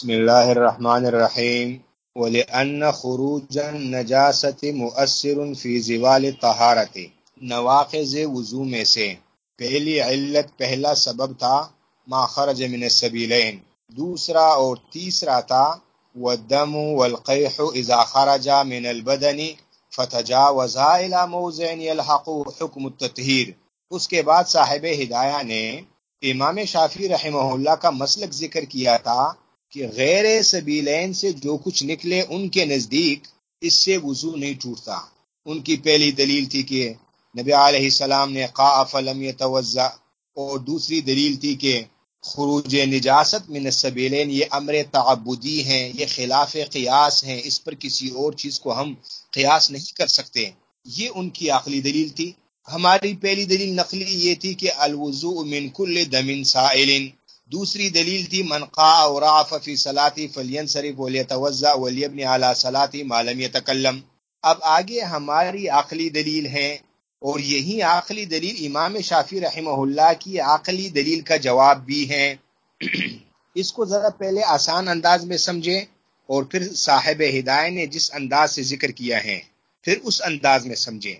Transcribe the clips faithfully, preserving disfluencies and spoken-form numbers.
بسم اللہ الرحمن الرحیم وَلِأَنَّ خُرُوجَ النَّجَاسَةِ مُؤَثِّرٌ فِي زِوَالِ الطَّہَارَةِ، نواقض وضو میں سے پہلی علت پہلا سبب تھا ما خرج من السبیلین، دوسرا اور تیسرا تھا والدم والقیح اذا خرج من البدن فتجاوزا الى موضع يلحق حکم التطہیر۔ اس کے بعد صاحب ہدایہ نے امام شافعی رحمہ اللہ کا مسلک ذکر کیا تھا کہ غیر سبیلین سے جو کچھ نکلے ان کے نزدیک اس سے وضو نہیں ٹوٹتا۔ ان کی پہلی دلیل تھی کہ نبی علیہ السلام نے قاء فلم یتوضا، اور دوسری دلیل تھی کہ خروج نجاست من السبیلین یہ امر تعبدی ہیں، یہ خلاف قیاس ہیں، اس پر کسی اور چیز کو ہم قیاس نہیں کر سکتے۔ یہ ان کی عقلی دلیل تھی۔ ہماری پہلی دلیل نقلی یہ تھی کہ الوضوء من کل دم سائل، دوسری دلیل تھی من قاء اور رعف فی صلاتی فلینصرف ولیتوضا ولیبنی علی صلاتی ما لم یتکلم۔ اب آگے ہماری عقلی دلیل ہے، اور یہی عقلی دلیل امام شافعی رحمہ اللہ کی عقلی دلیل کا جواب بھی ہے۔ اس کو ذرا پہلے آسان انداز میں سمجھیں، اور پھر صاحب ہدایہ نے جس انداز سے ذکر کیا ہے پھر اس انداز میں سمجھیں۔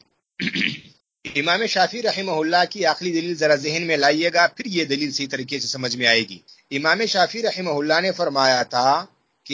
امام شافعی رحمہ اللہ کی عقلی دلیل ذرا ذہن میں لائیے گا، پھر یہ دلیل صحیح طریقے سے سمجھ میں آئے گی۔ امام شافعی رحمہ اللہ نے فرمایا تھا کہ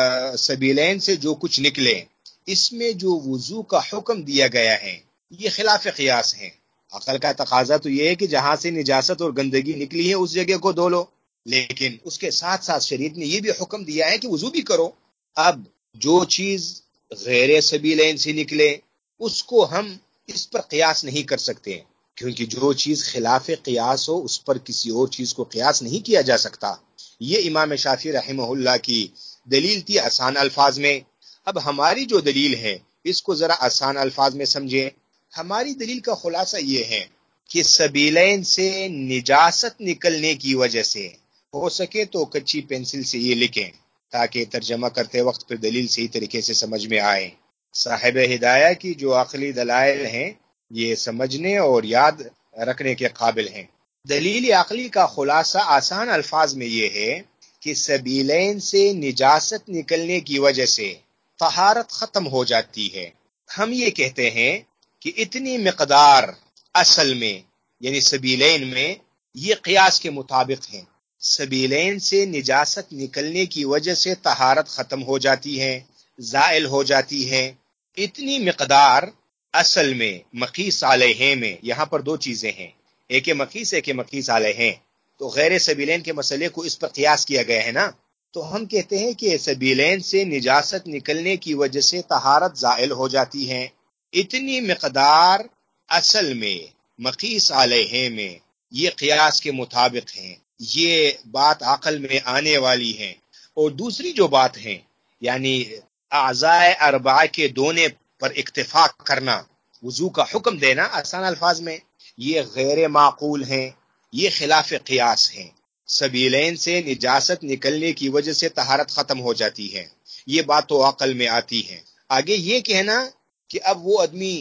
سبیلین سے جو کچھ نکلے اس میں جو وضو کا حکم دیا گیا ہے یہ خلاف قیاس ہے۔ عقل کا تقاضا تو یہ ہے کہ جہاں سے نجاست اور گندگی نکلی ہے اس جگہ کو دھو لو، لیکن اس کے ساتھ ساتھ شریعت نے یہ بھی حکم دیا ہے کہ وضو بھی کرو۔ اب جو چیز غیر سبیلین سے نکلے اس کو ہم اس پر قیاس نہیں کر سکتے، کیونکہ جو چیز خلاف قیاس ہو اس پر کسی اور چیز کو قیاس نہیں کیا جا سکتا۔ یہ امام شافعی رحمہ اللہ کی دلیل تھی آسان الفاظ میں۔ اب ہماری جو دلیل ہے اس کو ذرا آسان الفاظ میں سمجھیں۔ ہماری دلیل کا خلاصہ یہ ہے کہ سبیلین سے نجاست نکلنے کی وجہ سے، ہو سکے تو کچی پینسل سے یہ لکھیں تاکہ ترجمہ کرتے وقت پھر دلیل صحیح طریقے سے سمجھ میں آئے۔ صاحب ہدایہ کی جو عقلی دلائل ہیں یہ سمجھنے اور یاد رکھنے کے قابل ہیں۔ دلیل عقلی کا خلاصہ آسان الفاظ میں یہ ہے کہ سبیلین سے نجاست نکلنے کی وجہ سے طہارت ختم ہو جاتی ہے۔ ہم یہ کہتے ہیں کہ اتنی مقدار اصل میں یعنی سبیلین میں یہ قیاس کے مطابق ہیں۔ سبیلین سے نجاست نکلنے کی وجہ سے طہارت ختم ہو جاتی ہے، زائل ہو جاتی ہے۔ اتنی مقدار اصل میں مقیس علیہ میں، یہاں پر دو چیزیں ہیں، ایک مقیس ایک مقیس علیہ ہیں، تو غیر سبیلین کے مسئلے کو اس پر قیاس کیا گیا ہے نا، تو ہم کہتے ہیں کہ سبیلین سے نجاست نکلنے کی وجہ سے طہارت زائل ہو جاتی ہے۔ اتنی مقدار اصل میں مقیس علیہ میں یہ قیاس کے مطابق ہیں، یہ بات عقل میں آنے والی ہے۔ اور دوسری جو بات ہے یعنی اعضاء اربعہ کے دونے پر اکتفا کرنا، وضو کا حکم دینا آسان الفاظ میں، یہ غیر معقول ہیں، یہ خلاف قیاس ہیں۔ سبیلین سے نجاست نکلنے کی وجہ سے طہارت ختم ہو جاتی ہے، یہ بات تو عقل میں آتی ہے۔ آگے یہ کہنا کہ اب وہ آدمی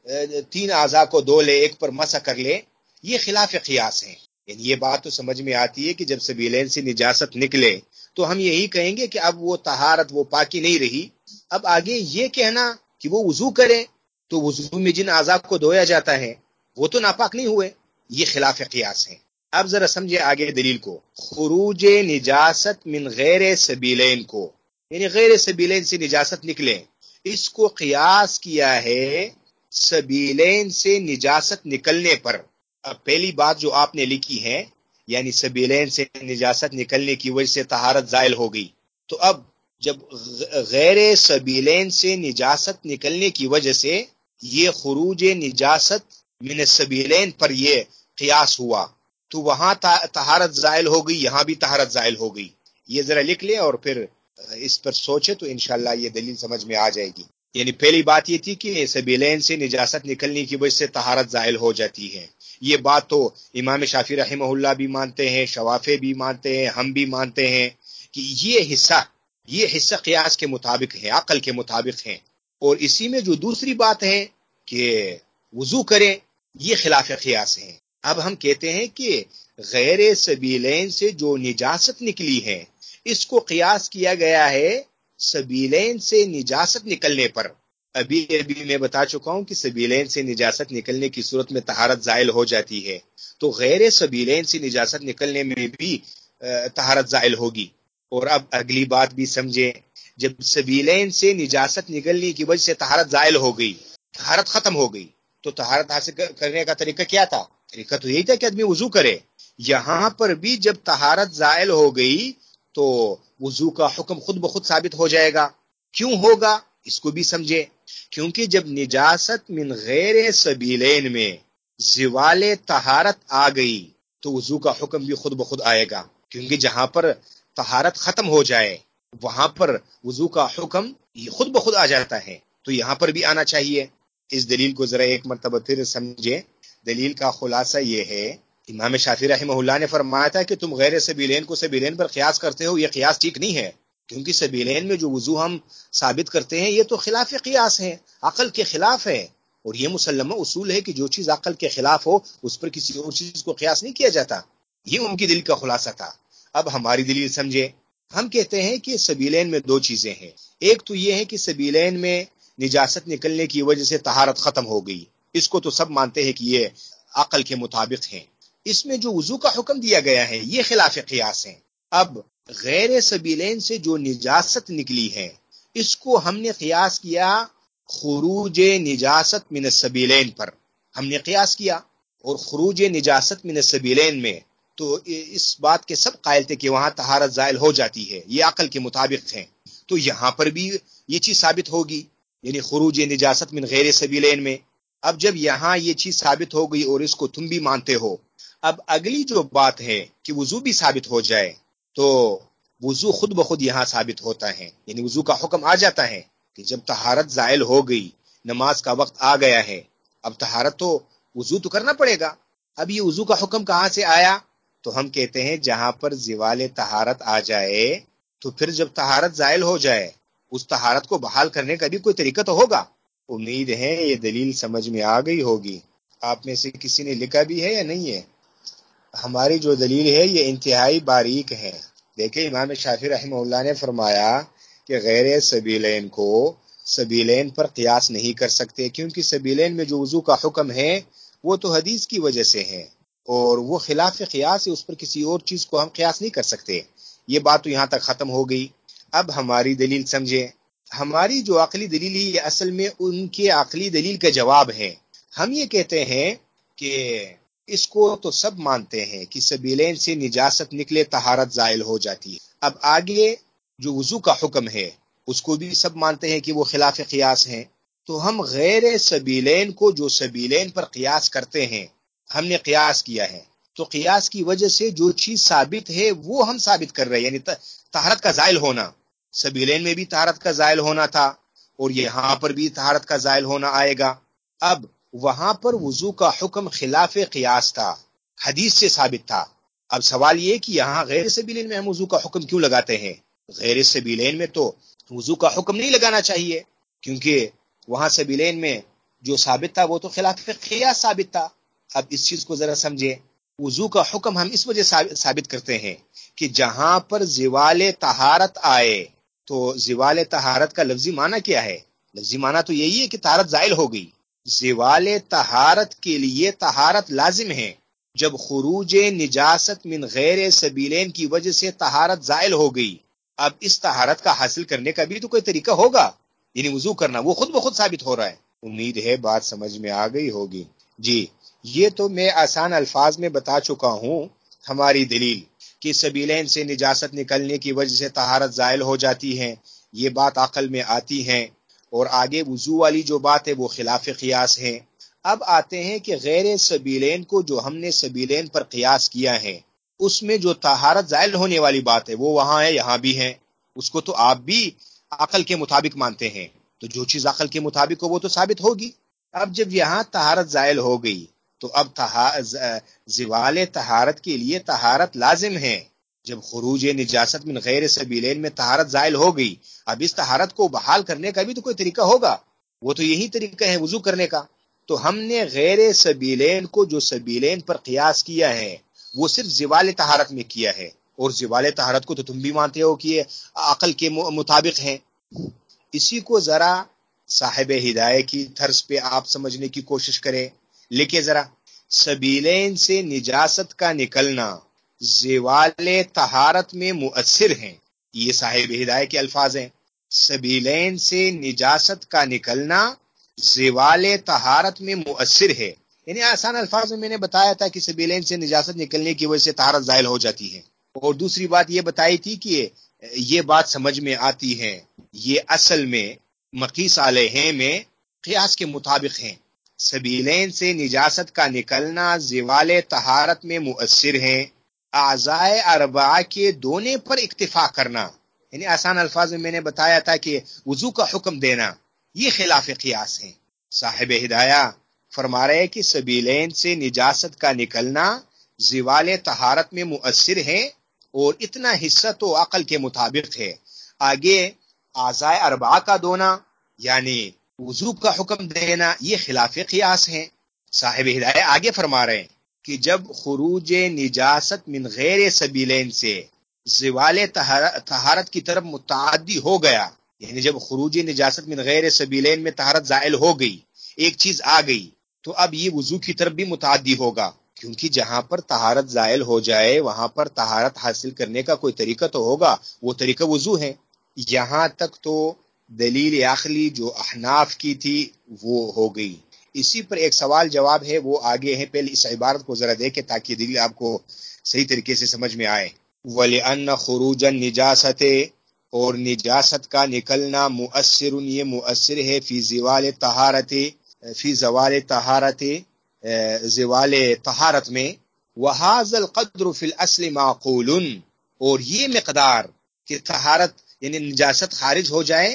تین اعضاء کو دو لے، ایک پر مسح کر لے، یہ خلاف قیاس ہے۔ یعنی یہ بات تو سمجھ میں آتی ہے کہ جب سبیلین سے نجاست نکلے تو ہم یہی کہیں گے کہ اب وہ طہارت وہ پاکی نہیں رہی۔ اب آگے یہ کہنا کہ وہ وضو کرے تو وضو میں جن اعضاء کو دھویا جاتا ہے وہ تو ناپاک نہیں ہوئے، یہ خلاف قیاس ہے۔ اب ذرا سمجھے آگے دلیل کو۔ خروج نجاست من غیر سبیلین کو، یعنی غیر سبیلین سے نجاست نکلے، اس کو قیاس کیا ہے سبیلین سے نجاست نکلنے پر۔ اب پہلی بات جو آپ نے لکھی ہے یعنی سبیلین سے نجاست نکلنے کی وجہ سے طہارت زائل ہو گئی، تو اب جب غیر سبیلین سے نجاست نکلنے کی وجہ سے یہ خروج نجاست من السبیلین پر یہ قیاس ہوا تو وہاں طہارت زائل ہو گئی، یہاں بھی طہارت زائل ہو گئی۔ یہ ذرا لکھ لیں اور پھر اس پر سوچے تو انشاءاللہ یہ دلیل سمجھ میں آ جائے گی۔ یعنی پہلی بات یہ تھی کہ سبیلین سے نجاست نکلنے کی وجہ سے طہارت زائل ہو جاتی ہے، یہ بات تو امام شافعی رحمہ اللہ بھی مانتے ہیں، شوافی بھی مانتے ہیں، ہم بھی مانتے ہیں کہ یہ حصہ یہ حصہ قیاس کے مطابق ہے، عقل کے مطابق ہے۔ اور اسی میں جو دوسری بات ہے کہ وضو کریں، یہ خلاف قیاس ہے۔ اب ہم کہتے ہیں کہ غیر سبیلین سے جو نجاست نکلی ہے اس کو قیاس کیا گیا ہے سبیلین سے نجاست نکلنے پر. ابھی ابھی میں بتا چکا ہوں کہ سبیلین سے نجاست نکلنے کی صورت میں طہارت زائل ہو جاتی ہے، تو غیر سبیلین سے نجاست نکلنے میں بھی طہارت زائل ہوگی. اور اب اگلی بات بھی سمجھے، جب سبیلین سے نجاست نکلنے کی وجہ سے طہارت زائل ہو گئی، طہارت ختم ہو گئی، تو طہارت حاصل کرنے کا طریقہ کیا تھا؟ طریقہ تو یہی تھا کہ آدمی وضو کرے. یہاں پر بھی جب طہارت زائل ہو گئی تو وضو کا حکم خود بخود ثابت ہو جائے گا. کیوں ہوگا اس کو بھی سمجھے. کیونکہ جب نجاست من غیر سبیلین میں زوال طہارت آ گئی تو وضو کا حکم بھی خود بخود آئے گا. کیونکہ جہاں پر طہارت ختم ہو جائے وہاں پر وضو کا حکم خود بخود آ جاتا ہے، تو یہاں پر بھی آنا چاہیے. اس دلیل کو ذرا ایک مرتبہ پھر سمجھے. دلیل کا خلاصہ یہ ہے، امام شافعی رحمہ اللہ نے فرمایا تھا کہ تم غیر سبیلین کو سبیلین پر قیاس کرتے ہو، یہ قیاس ٹھیک نہیں ہے، کیونکہ سبیلین میں جو وضو ہم ثابت کرتے ہیں یہ تو خلاف قیاس ہے، عقل کے خلاف ہے. اور یہ مسلمہ اصول ہے کہ جو چیز عقل کے خلاف ہو اس پر کسی اور چیز کو قیاس نہیں کیا جاتا. یہ ان کی دلیل کا خلاصہ تھا. اب ہماری دلیل سمجھے. ہم کہتے ہیں کہ سبیلین میں دو چیزیں ہیں. ایک تو یہ ہے کہ سبیلین میں نجاست نکلنے کی وجہ سے طہارت ختم ہو گئی، اس کو تو سب مانتے ہیں کہ یہ عقل کے مطابق ہے. اس میں جو وضو کا حکم دیا گیا ہے یہ خلاف قیاس ہے. اب غیر سبیلین سے جو نجاست نکلی ہے اس کو ہم نے قیاس کیا خروج نجاست من السبیلین پر. ہم نے قیاس کیا اور خروج نجاست من السبیلین میں تو اس بات کے سب قائل تھے کہ وہاں طہارت زائل ہو جاتی ہے، یہ عقل کے مطابق ہے. تو یہاں پر بھی یہ چیز ثابت ہوگی، یعنی خروج نجاست من غیر سبیلین میں. اب جب یہاں یہ چیز ثابت ہو گئی اور اس کو تم بھی مانتے ہو، اب اگلی جو بات ہے کہ وضو بھی ثابت ہو جائے تو وضو خود بخود یہاں ثابت ہوتا ہے، یعنی وضو کا حکم آ جاتا ہے کہ جب طہارت زائل ہو گئی، نماز کا وقت آ گیا ہے، اب طہارت تو وضو تو کرنا پڑے گا. اب یہ وضو کا حکم کہاں سے آیا؟ تو ہم کہتے ہیں جہاں پر زوال طہارت آ جائے تو پھر جب طہارت زائل ہو جائے اس طہارت کو بحال کرنے کا بھی کوئی طریقہ تو ہوگا. امید ہے یہ دلیل سمجھ میں آ گئی ہوگی. آپ میں سے کسی نے لکھا بھی ہے یا نہیں ہے؟ ہماری جو دلیل ہے یہ انتہائی باریک ہے. دیکھیں امام شافعی رحمہ اللہ نے فرمایا کہ غیر سبیلین کو سبیلین پر قیاس نہیں کر سکتے، کیونکہ سبیلین میں جو وضو کا حکم ہے وہ تو حدیث کی وجہ سے ہے اور وہ خلاف قیاس ہے، اس پر کسی اور چیز کو ہم قیاس نہیں کر سکتے. یہ بات تو یہاں تک ختم ہو گئی. اب ہماری دلیل سمجھے. ہماری جو عقلی دلیل ہے یہ اصل میں ان کے عقلی دلیل کا جواب ہے. ہم یہ کہتے ہیں کہ اس کو تو سب مانتے ہیں کہ سبیلین سے نجاست نکلے طہارت زائل ہو جاتی ہے. اب آگے جو وضو کا حکم ہے اس کو بھی سب مانتے ہیں کہ وہ خلاف قیاس ہیں. تو ہم غیر سبیلین کو جو سبیلین پر قیاس کرتے ہیں ہم نے قیاس کیا ہے، تو قیاس کی وجہ سے جو چیز ثابت ہے وہ ہم ثابت کر رہے ہیں، یعنی طہارت کا زائل ہونا. سبیلین میں بھی طہارت کا زائل ہونا تھا اور یہاں پر بھی طہارت کا زائل ہونا آئے گا. اب وہاں پر وضو کا حکم خلاف قیاس تھا، حدیث سے ثابت تھا. اب سوال یہ کہ یہاں غیر سبیلین میں ہم وضو کا حکم کیوں لگاتے ہیں؟ غیر سبیلین میں تو وضو کا حکم نہیں لگانا چاہیے، کیونکہ وہاں سبیلین میں جو ثابت تھا وہ تو خلاف قیاس ثابت تھا. اب اس چیز کو ذرا سمجھے. وضو کا حکم ہم اس وجہ ثابت کرتے ہیں کہ جہاں پر زوال طہارت آئے، تو زوال طہارت کا لفظی معنی کیا ہے؟ لفظی معنی تو یہی ہے کہ طہارت زائل ہو گئی. زوال طہارت کے لیے طہارت لازم ہے. جب خروج نجاست من غیر سبیلین کی وجہ سے طہارت زائل ہو گئی، اب اس طہارت کا حاصل کرنے کا بھی تو کوئی طریقہ ہوگا، یعنی وضو کرنا، وہ خود بخود ثابت ہو رہا ہے. امید ہے بات سمجھ میں آ گئی ہوگی. جی یہ تو میں آسان الفاظ میں بتا چکا ہوں ہماری دلیل کہ سبیلین سے نجاست نکلنے کی وجہ سے طہارت زائل ہو جاتی ہے، یہ بات عقل میں آتی ہے. اور آگے وضو والی جو بات ہے وہ خلاف قیاس ہے. اب آتے ہیں کہ غیر سبیلین کو جو ہم نے سبیلین پر قیاس کیا ہے اس میں جو طہارت زائل ہونے والی بات ہے وہ وہاں ہے، یہاں بھی ہے. اس کو تو آپ بھی عقل کے مطابق مانتے ہیں، تو جو چیز عقل کے مطابق ہو وہ تو ثابت ہوگی. اب جب یہاں طہارت زائل ہو گئی تو اب زوال طہارت کے لیے طہارت لازم ہے. جب خروج نجاست من غیر سبیلین میں طہارت زائل ہو گئی، اب اس طہارت کو بحال کرنے کا بھی تو کوئی طریقہ ہوگا، وہ تو یہی طریقہ ہے وضو کرنے کا. تو ہم نے غیر سبیلین کو جو سبیلین پر قیاس کیا ہے وہ صرف زوال طہارت میں کیا ہے. اور زوال طہارت کو تو تم بھی مانتے ہو کہ یہ عقل کے مطابق ہیں. اسی کو ذرا صاحب ہدایت کی طرز پہ آپ سمجھنے کی کوشش کریں. لکھے ذرا، سبیلین سے نجاست کا نکلنا زوال طہارت میں مؤثر ہیں. یہ صاحب ہدایت کے الفاظ ہیں. سبیلین سے نجاست کا نکلنا زوال طہارت میں مؤثر ہے. یعنی آسان الفاظ میں میں نے بتایا تھا کہ سبیلین سے نجاست نکلنے کی وجہ سے طہارت زائل ہو جاتی ہے. اور دوسری بات یہ بتائی تھی کہ یہ بات سمجھ میں آتی ہے، یہ اصل میں مقیس علیہ میں قیاس کے مطابق ہیں. سبیلین سے نجاست کا نکلنا زوال طہارت میں مؤثر ہیں. اعضائے اربعہ کے دونے پر اکتفا کرنا، یعنی آسان الفاظ میں میں نے بتایا تھا کہ وضو کا حکم دینا، یہ خلاف قیاس ہے. صاحب ہدایہ فرما رہے کہ سبیلین سے نجاست کا نکلنا زوال طہارت میں مؤثر ہے اور اتنا حصہ تو عقل کے مطابق ہے. آگے اعضائے اربعہ کا دونا یعنی وضو کا حکم دینا، یہ خلاف قیاس ہے. صاحب ہدایہ آگے فرما رہے ہیں کہ جب خروج نجاست من غیر سبیلین سے زوال طہارت کی طرف متعدی ہو گیا، یعنی جب خروج نجاست من غیر سبیلین میں طہارت زائل ہو گئی، ایک چیز آ گئی، تو اب یہ وضو کی طرف بھی متعدی ہوگا. کیونکہ جہاں پر طہارت زائل ہو جائے وہاں پر طہارت حاصل کرنے کا کوئی طریقہ تو ہوگا، وہ طریقہ وضو ہے. یہاں تک تو دلیل عقلی جو احناف کی تھی وہ ہو گئی. اسی پر ایک سوال جواب ہے، وہ آگے ہے. پہلے اس عبارت کو ذرا دیکھیں تاکہ دلیل آپ کو صحیح طریقے سے سمجھ میں آئے. وَلِأَنَّ خُرُوجَ النِّجَاسَةِ، اور نجاست کا نکلنا مؤثر، یہ مؤثر ہے فی زوال طہارت، فی زوال طہارت، زوال طہارت میں. وَهَذَا الْقَدْرُ فِي الْأَصْلِ مَعْقُولٌ، اور یہ مقدار کہ طہارت یعنی نجاست خارج ہو جائے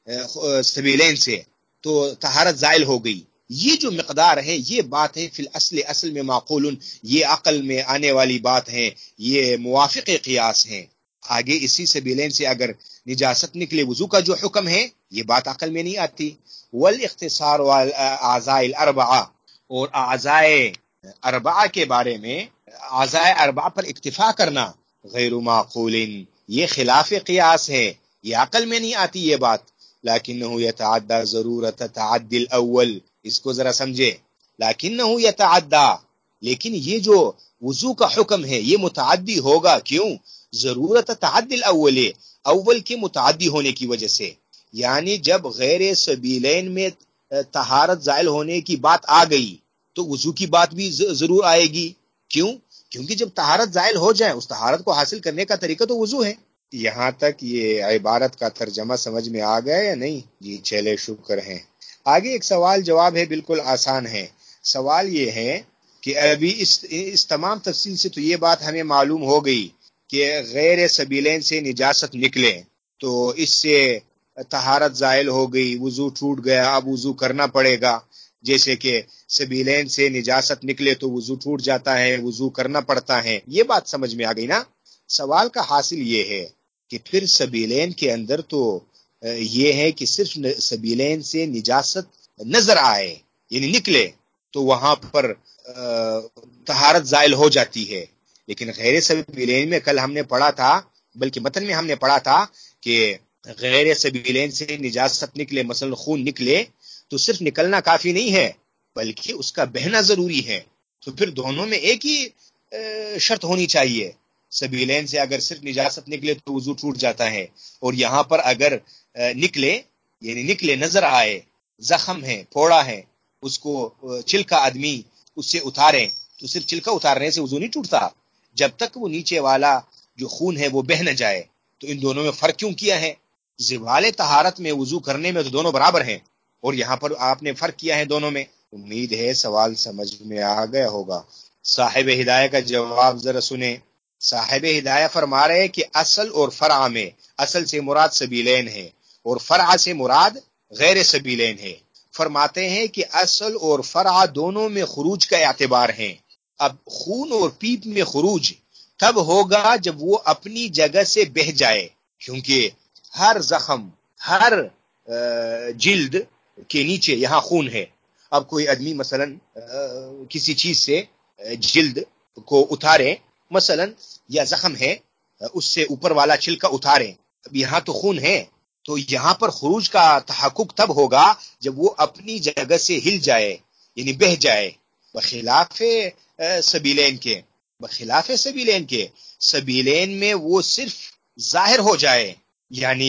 سبیلین سے تو طہارت زائل ہو گئی، یہ جو مقدار ہے یہ بات ہے فی الاصل، اصل میں معقول، یہ عقل میں آنے والی بات ہے، یہ موافق قیاس ہے. آگے اسی سبیلین سے اگر نجاست نکلے وضو کا جو حکم ہے یہ بات عقل میں نہیں آتی. والاختصار اعضاء الاربعہ، اور اعضاء اربعہ کے بارے میں اعضاء اربعہ پر اکتفا کرنا غیر معقول، یہ خلاف قیاس ہے، یہ عقل میں نہیں آتی یہ بات. لیکنہ یتعدی ضرورت تعدی الاول، اس کو ذرا سمجھے. لیکنہ یتعدی، لیکن یہ جو وضو کا حکم ہے یہ متعدی ہوگا. کیوں؟ ضرورت تعدی الاول، اول کے متعدی ہونے کی وجہ سے. یعنی جب غیر سبیلین میں طہارت زائل ہونے کی بات آ گئی تو وضو کی بات بھی ضرور آئے گی. کیوں؟ کیونکہ جب طہارت زائل ہو جائے اس طہارت کو حاصل کرنے کا طریقہ تو وضو ہے. یہاں تک یہ عبارت کا ترجمہ سمجھ میں آ گیا یا نہیں؟ جی چلے شکر ہیں. آگے ایک سوال جواب ہے، بالکل آسان ہے. سوال یہ ہے کہ ابھی اس, اس تمام تفصیل سے تو یہ بات ہمیں معلوم ہو گئی کہ غیر سبیلین سے نجاست نکلے تو اس سے طہارت زائل ہو گئی، وضو ٹوٹ گیا، اب وضو کرنا پڑے گا. جیسے کہ سبیلین سے نجاست نکلے تو وضو ٹوٹ جاتا ہے، وضو کرنا پڑتا ہے. یہ بات سمجھ میں آ گئی نا؟ سوال کا حاصل یہ ہے کہ پھر سبیلین کے اندر تو یہ ہے کہ صرف سبیلین سے نجاست نظر آئے یعنی نکلے تو وہاں پر طہارت زائل ہو جاتی ہے. لیکن غیر سبیلین میں کل ہم نے پڑھا تھا، بلکہ متن میں ہم نے پڑھا تھا کہ غیر سبیلین سے نجاست نکلے، مثلا خون نکلے تو صرف نکلنا کافی نہیں ہے بلکہ اس کا بہنا ضروری ہے. تو پھر دونوں میں ایک ہی شرط ہونی چاہیے. سبیلین سے اگر صرف نجاست نکلے تو وضو ٹوٹ جاتا ہے، اور یہاں پر اگر نکلے یعنی نکلے نظر آئے، زخم ہے، پھوڑا ہے، اس کو چلکا آدمی اس سے اتارے تو صرف چلکا اتارنے سے وضو نہیں ٹوٹتا جب تک وہ نیچے والا جو خون ہے وہ بہ نہ جائے. تو ان دونوں میں فرق کیوں کیا ہے؟ زوال طہارت میں وضو کرنے میں تو دونوں برابر ہیں، اور یہاں پر آپ نے فرق کیا ہے دونوں میں. امید ہے سوال سمجھ میں آ گیا ہوگا. صاحب ہدایہ کا جواب ذرا سنیں. صاحب ہدایہ فرما رہے کہ اصل اور فرع میں اصل سے مراد سبیلین ہے اور فرع سے مراد غیر سبیلین ہے. فرماتے ہیں کہ اصل اور فرع دونوں میں خروج کا اعتبار ہے. اب خون اور پیپ میں خروج تب ہوگا جب وہ اپنی جگہ سے بہ جائے، کیونکہ ہر زخم، ہر جلد کے نیچے یہاں خون ہے. اب کوئی آدمی مثلا کسی چیز سے جلد کو اتارے مثلا، یا زخم ہے اس سے اوپر والا چھلکا اتاریں. اب یہاں تو خون ہے، تو یہاں پر خروج کا تحقق تب ہوگا جب وہ اپنی جگہ سے ہل جائے، یعنی بہہ جائے. بخلاف سبیلین کے بخلاف سبیلین کے سبیلین میں وہ صرف ظاہر ہو جائے، یعنی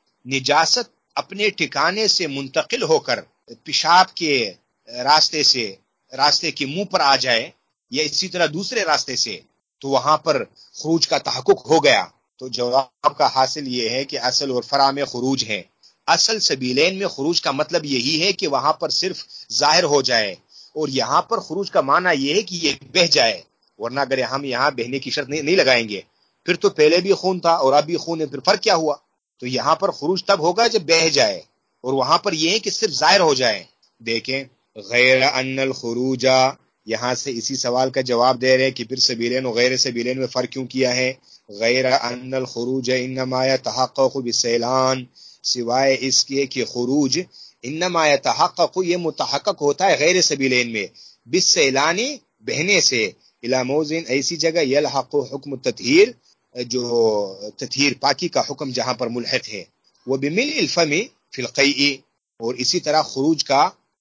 نجاست اپنے ٹھکانے سے منتقل ہو کر پیشاب کے راستے سے راستے کے منہ پر آ جائے یا اسی طرح دوسرے راستے سے، تو وہاں پر خروج کا تحقق ہو گیا. تو جواب کا حاصل یہ ہے کہ اصل اور فرع میں خروج ہے. اصل سبیلین میں خروج کا مطلب یہی ہے کہ وہاں پر صرف ظاہر ہو جائے، اور یہاں پر خروج کا معنی یہ ہے کہ یہ بہہ جائے. ورنہ اگر ہم یہاں بہنے کی شرط نہیں, نہیں لگائیں گے، پھر تو پہلے بھی خون تھا اور اب بھی خون ہے، پھر فرق کیا ہوا؟ تو یہاں پر خروج تب ہوگا جب بہہ جائے، اور وہاں پر یہ ہے کہ صرف ظاہر ہو جائے. دیکھیں، غیر ان الخروج، یہاں سے اسی سوال کا جواب دے رہے ہیں کہ پھر سبیلین و غیر سبیلین میں فرق کیوں کیا ہے. غیر ان الخروج انما يتحقق بالسیلان، سوائے اس کے کہ خروج انما يتحقق، یہ متحقق ہوتا ہے غیر سبیلین میں، بالسیلان، بہنے سے، الی موضع، ایسی جگہ، یلحق حکم التطہیر، جو تطہیر پاکی کا حکم جہاں پر ملحق ہے. وہ بملء الفم فی القیء، اور اسی طرح خروج کا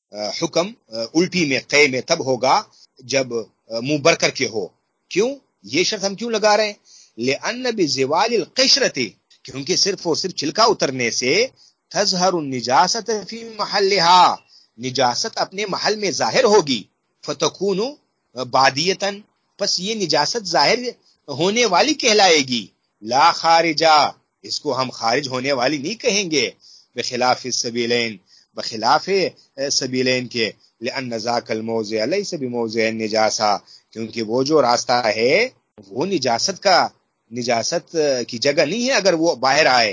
حکم الٹی میں، قے میں تب ہوگا جب منہ بر کر کے ہو. کیوں یہ شرط ہم کیوں لگا رہے ہیں؟ لأن بزوال القشرۃ، کیونکہ صرف اور صرف چھلکا اترنے سے تظہر النجاست فی محلہا، نجاست اپنے محل میں ظاہر ہوگی. فتکون بادیتن، پس یہ نجاست ظاہر ہونے والی کہلائے گی. لا خارجہ، اس کو ہم خارج ہونے والی نہیں کہیں گے. بخلاف السبیلین، بخلاف سبیلین کے. لأن ذاک الموضع لیس بموضع النجاسہ، کیونکہ وہ جو راستہ ہے وہ نجاست کا نجاست کی جگہ نہیں ہے اگر وہ باہر آئے.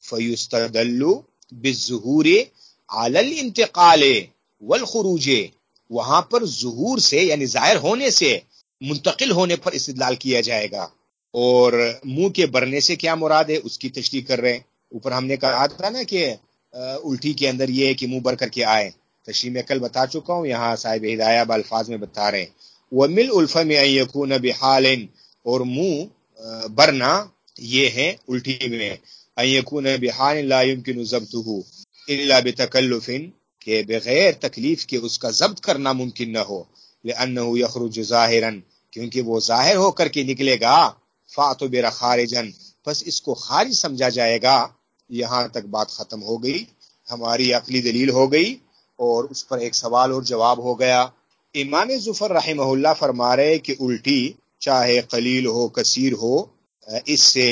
فیستدل بالظہور علی الانتقال والخروج، وہاں پر ظہور سے یعنی ظاہر ہونے سے منتقل ہونے پر استدلال کیا جائے گا. اور منہ کے برنے سے کیا مراد ہے اس کی تشریح کر رہے ہیں. اوپر ہم نے کہا تھا نا کہ الٹی کے اندر یہ ہے کہ منہ بر کر کے آئے، تشریح میں کل بتا چکا ہوں، یہاں صاحب ہدایہ بالفاظ میں بتا رہے ہیں. ومل الفم ان یکون بحال، اور منہ برنا یہ ہے الٹی میں، ان یکون بحال لا يمكن ضبطه الا بتکلف، کہ بغیر تکلیف کے اس کا ضبط کرنا ممکن نہ ہو. لانه یخرج ظاہرا، کیونکہ وہ ظاہر ہو کر کے نکلے گا. فاعتبر خارجا، پس اس کو خارج سمجھا جائے گا. یہاں تک بات ختم ہو گئی، ہماری عقلی دلیل ہو گئی، اور اس پر ایک سوال اور جواب ہو گیا. امام ظفر رحمہ اللہ فرما رہے کہ الٹی چاہے قلیل ہو کثیر ہو، اس سے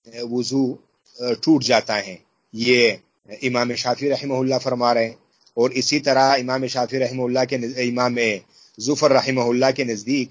وضو ٹوٹ جاتا ہے. یہ امام شافعی رحمہ اللہ فرما رہے ہیں. اور اسی طرح امام شافعی رحمہ اللہ کے امام ظفر رحمہ اللہ کے نزدیک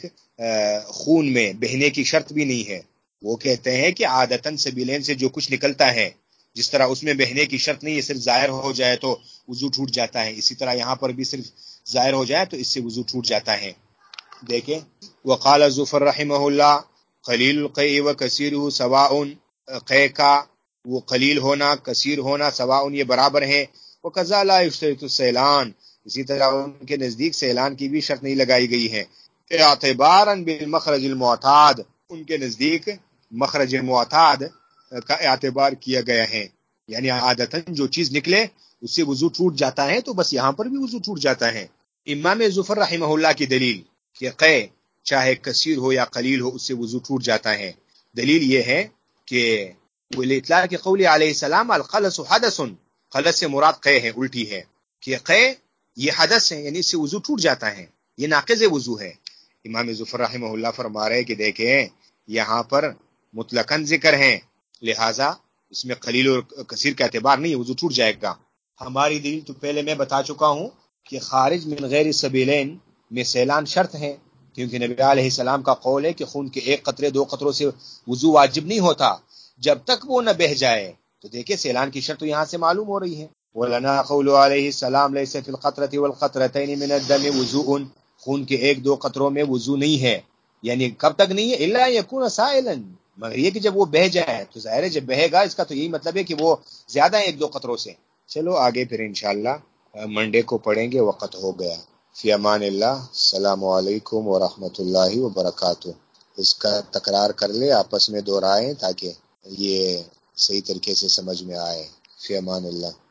خون میں بہنے کی شرط بھی نہیں ہے. وہ کہتے ہیں کہ عادتاً سبیلین سے جو کچھ نکلتا ہے، جس طرح اس میں بہنے کی شرط نہیں ہے، صرف ظاہر ہو جائے تو وضو ٹوٹ جاتا ہے، اسی طرح یہاں پر بھی صرف ظاہر ہو جائے تو اس سے وضو ٹوٹ جاتا ہے. دیکھیں، وقال ظفر رحمہ اللہ قلیل القیء و کثیرہ سواء، قے کا وہ قلیل ہونا کثیر ہونا سواء، یہ برابر ہیں. وکذا لا یشترط السیلان، اسی طرح ان کے نزدیک سیلان کی بھی شرط نہیں لگائی گئی ہے. اعتبارا بالمخرج المعتاد، ان کے نزدیک مخرج معتاد کا اعتبار کیا گیا ہے، یعنی عادتاً جو چیز نکلے اس سے وضو ٹوٹ جاتا ہے، تو بس یہاں پر بھی وضو ٹوٹ جاتا ہے. امام ظفر رحمہ اللہ کی دلیل کہ قے چاہے کثیر ہو یا قلیل ہو اس سے وضو ٹوٹ جاتا ہے، دلیل یہ ہے کہ اطلاع کے قول علیہ السلام الخلص حدث، خلص سے مراد قے ہے، الٹی ہے، کہ قے یہ حدث ہے، یعنی اس سے وضو ٹوٹ جاتا ہے، یہ ناقض وضو ہے. امام ظفر رحمہ اللہ فرما رہے کہ دیکھیں یہاں پر مطلقاً ذکر ہے، لہٰذا اس میں قلیل اور کثیر کا اعتبار نہیں ہے، وضو ٹوٹ جائے گا. ہماری دلیل تو پہلے میں بتا چکا ہوں کہ خارج من غیر سبیلین میں سیلان شرط ہے، کیونکہ نبی علیہ السلام کا قول ہے کہ خون کے ایک قطرے دو قطروں سے وضو واجب نہیں ہوتا جب تک وہ نہ بہہ جائے. تو دیکھیں سیلان کی شرط تو یہاں سے معلوم ہو رہی ہے. وَلَنَا قَوْلُ عَلَيْهِ السَّلَامُ لَيْسَ فِي الْقَطْرَةِ وَالْقَطْرَتَيْنِ مِنَ الدَّمِ وُضُوءٌ، خون کے ایک دو قطروں میں وضو نہیں ہے، یعنی کب تک نہیں ہے؟ إِلَّا يَكُونَ سَائِلًا، مگر یہ کہ جب وہ بہہ جائے، تو ظاہر ہے جب بہے گا اس کا تو یہی مطلب ہے کہ وہ زیادہ ہے ایک دو قطروں سے. چلو آگے پھر انشاءاللہ منڈے کو پڑھیں گے، وقت ہو گیا. فی امان اللہ، السلام علیکم ورحمۃ اللہ وبرکاتہ. اس کا تکرار کر لے، آپس میں دہرائیں تاکہ یہ صحیح طریقے سے سمجھ میں آئے. فی امان اللہ.